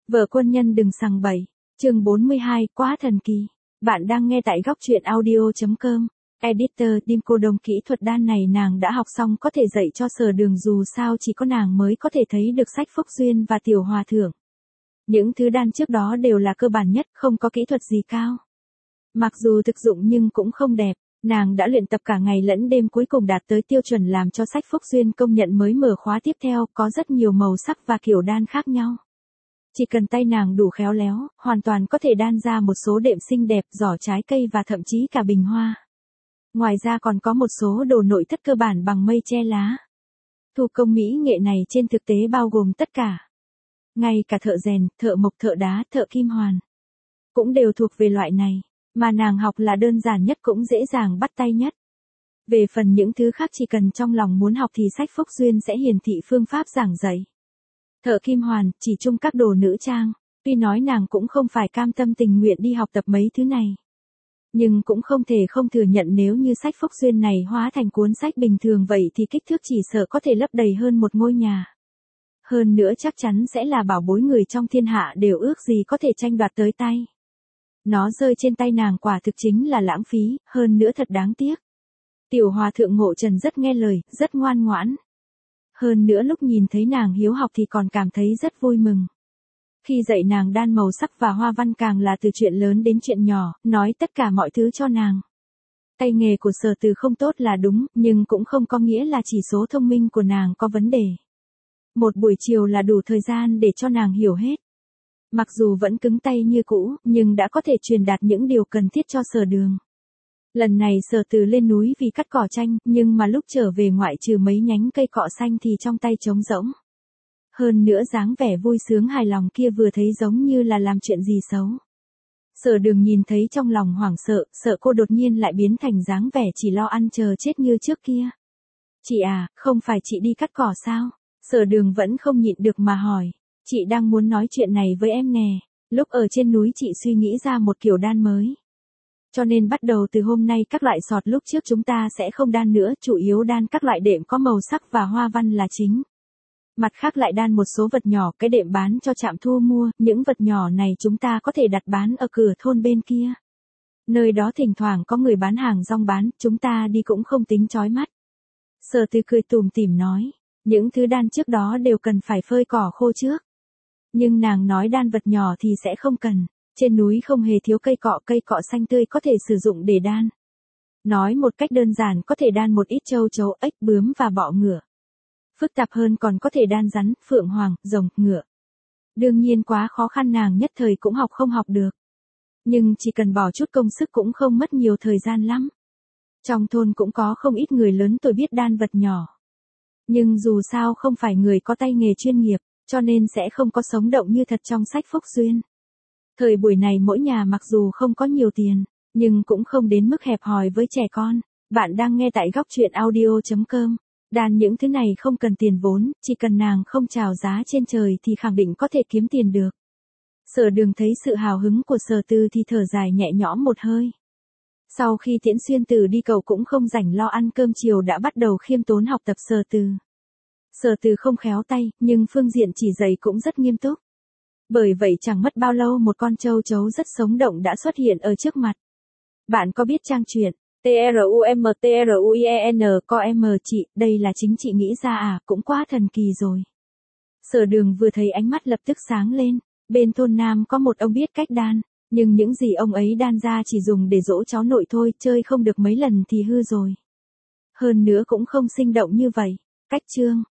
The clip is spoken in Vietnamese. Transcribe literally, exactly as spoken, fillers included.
Vợ quân nhân đừng sằng bậy. Chương bốn mươi hai, quá thần kỳ. Bạn đang nghe tại góc truyện audio chấm com. Editor Dim cô đồng kỹ thuật đan này nàng đã học xong có thể dạy cho Sở Đường, dù sao chỉ có nàng mới có thể thấy được sách Phúc Duyên và Tiểu Hòa Thượng. Những thứ đan trước đó đều là cơ bản nhất, không có kỹ thuật gì cao. Mặc dù thực dụng nhưng cũng không đẹp, nàng đã luyện tập cả ngày lẫn đêm cuối cùng đạt tới tiêu chuẩn làm cho sách Phúc Duyên công nhận mới mở khóa tiếp theo, có rất nhiều màu sắc và kiểu đan khác nhau. Chỉ cần tay nàng đủ khéo léo, hoàn toàn có thể đan ra một số đệm xinh đẹp, giỏ trái cây và thậm chí cả bình hoa. Ngoài ra còn có một số đồ nội thất cơ bản bằng mây che lá. Thủ công mỹ nghệ này trên thực tế bao gồm tất cả. Ngay cả thợ rèn, thợ mộc, thợ đá, thợ kim hoàn cũng đều thuộc về loại này, mà nàng học là đơn giản nhất cũng dễ dàng bắt tay nhất. Về phần những thứ khác chỉ cần trong lòng muốn học thì sách Phúc Duyên sẽ hiển thị phương pháp giảng dạy. Thợ kim hoàn, chỉ chung các đồ nữ trang, tuy nói nàng cũng không phải cam tâm tình nguyện đi học tập mấy thứ này. Nhưng cũng không thể không thừa nhận nếu như sách Phúc Duyên này hóa thành cuốn sách bình thường vậy thì kích thước chỉ sợ có thể lấp đầy hơn một ngôi nhà. Hơn nữa chắc chắn sẽ là bảo bối người trong thiên hạ đều ước gì có thể tranh đoạt tới tay. Nó rơi trên tay nàng quả thực chính là lãng phí, hơn nữa thật đáng tiếc. Tiểu Hòa Thượng Ngộ Trần rất nghe lời, rất ngoan ngoãn. Hơn nữa lúc nhìn thấy nàng hiếu học thì còn cảm thấy rất vui mừng. Khi dạy nàng đan màu sắc và hoa văn càng là từ chuyện lớn đến chuyện nhỏ, nói tất cả mọi thứ cho nàng. Tay nghề của Sở Từ không tốt là đúng, nhưng cũng không có nghĩa là chỉ số thông minh của nàng có vấn đề. Một buổi chiều là đủ thời gian để cho nàng hiểu hết. Mặc dù vẫn cứng tay như cũ, nhưng đã có thể truyền đạt những điều cần thiết cho Sở Đường. Lần này Sở Từ lên núi vì cắt cỏ tranh, nhưng mà lúc trở về ngoại trừ mấy nhánh cây cọ xanh thì trong tay trống rỗng. Hơn nữa dáng vẻ vui sướng hài lòng kia vừa thấy giống như là làm chuyện gì xấu. Sở Đường nhìn thấy trong lòng hoảng sợ, sợ cô đột nhiên lại biến thành dáng vẻ chỉ lo ăn chờ chết như trước kia. Chị à, không phải chị đi cắt cỏ sao? Sở Đường vẫn không nhịn được mà hỏi. Chị đang muốn nói chuyện này với em nè. Lúc ở trên núi chị suy nghĩ ra một kiểu đan mới. Cho nên bắt đầu từ hôm nay các loại sọt lúc trước chúng ta sẽ không đan nữa, chủ yếu đan các loại đệm có màu sắc và hoa văn là chính. Mặt khác lại đan một số vật nhỏ cái đệm bán cho trạm thu mua, những vật nhỏ này chúng ta có thể đặt bán ở cửa thôn bên kia. Nơi đó thỉnh thoảng có người bán hàng rong bán, chúng ta đi cũng không tính chói mắt. Sở Từ cười tủm tỉm nói, những thứ đan trước đó đều cần phải phơi cỏ khô trước. Nhưng nàng nói đan vật nhỏ thì sẽ không cần, trên núi không hề thiếu cây cọ, cây cọ xanh tươi có thể sử dụng để đan. Nói một cách đơn giản có thể đan một ít trâu chấu, ếch, bướm và bọ ngựa. Phức tạp hơn còn có thể đan rắn, phượng hoàng, rồng, ngựa. Đương nhiên quá khó khăn nàng nhất thời cũng học không học được. Nhưng chỉ cần bỏ chút công sức cũng không mất nhiều thời gian lắm. Trong thôn cũng có không ít người lớn tuổi biết đan vật nhỏ. Nhưng dù sao không phải người có tay nghề chuyên nghiệp, cho nên sẽ không có sống động như thật trong sách Phúc Duyên. Thời buổi này mỗi nhà mặc dù không có nhiều tiền, nhưng cũng không đến mức hẹp hòi với trẻ con. Bạn đang nghe tại góc truyện audio chấm com. Đan những thứ này không cần tiền vốn, chỉ cần nàng không chào giá trên trời thì khẳng định có thể kiếm tiền được. Sở Đường thấy sự hào hứng của Sở Từ thì thở dài nhẹ nhõm một hơi. Sau khi Tiễn Xuyên Tử đi cậu cũng không rảnh lo ăn cơm chiều đã bắt đầu khiêm tốn học tập Sở Từ. Sở Từ không khéo tay, nhưng phương diện chỉ dạy cũng rất nghiêm túc. Bởi vậy chẳng mất bao lâu một con trâu chấu rất sống động đã xuất hiện ở trước mặt. Bạn có biết trang truyện T-R-U-M-T-R-U-I-E-N com chị, đây là chính chị nghĩ ra à, cũng quá thần kỳ rồi. Sở Đường vừa thấy ánh mắt lập tức sáng lên, bên thôn Nam có một ông biết cách đan, nhưng những gì ông ấy đan ra chỉ dùng để dỗ cháu nội thôi, chơi không được mấy lần thì hư rồi. Hơn nữa cũng không sinh động như vậy. Cách chương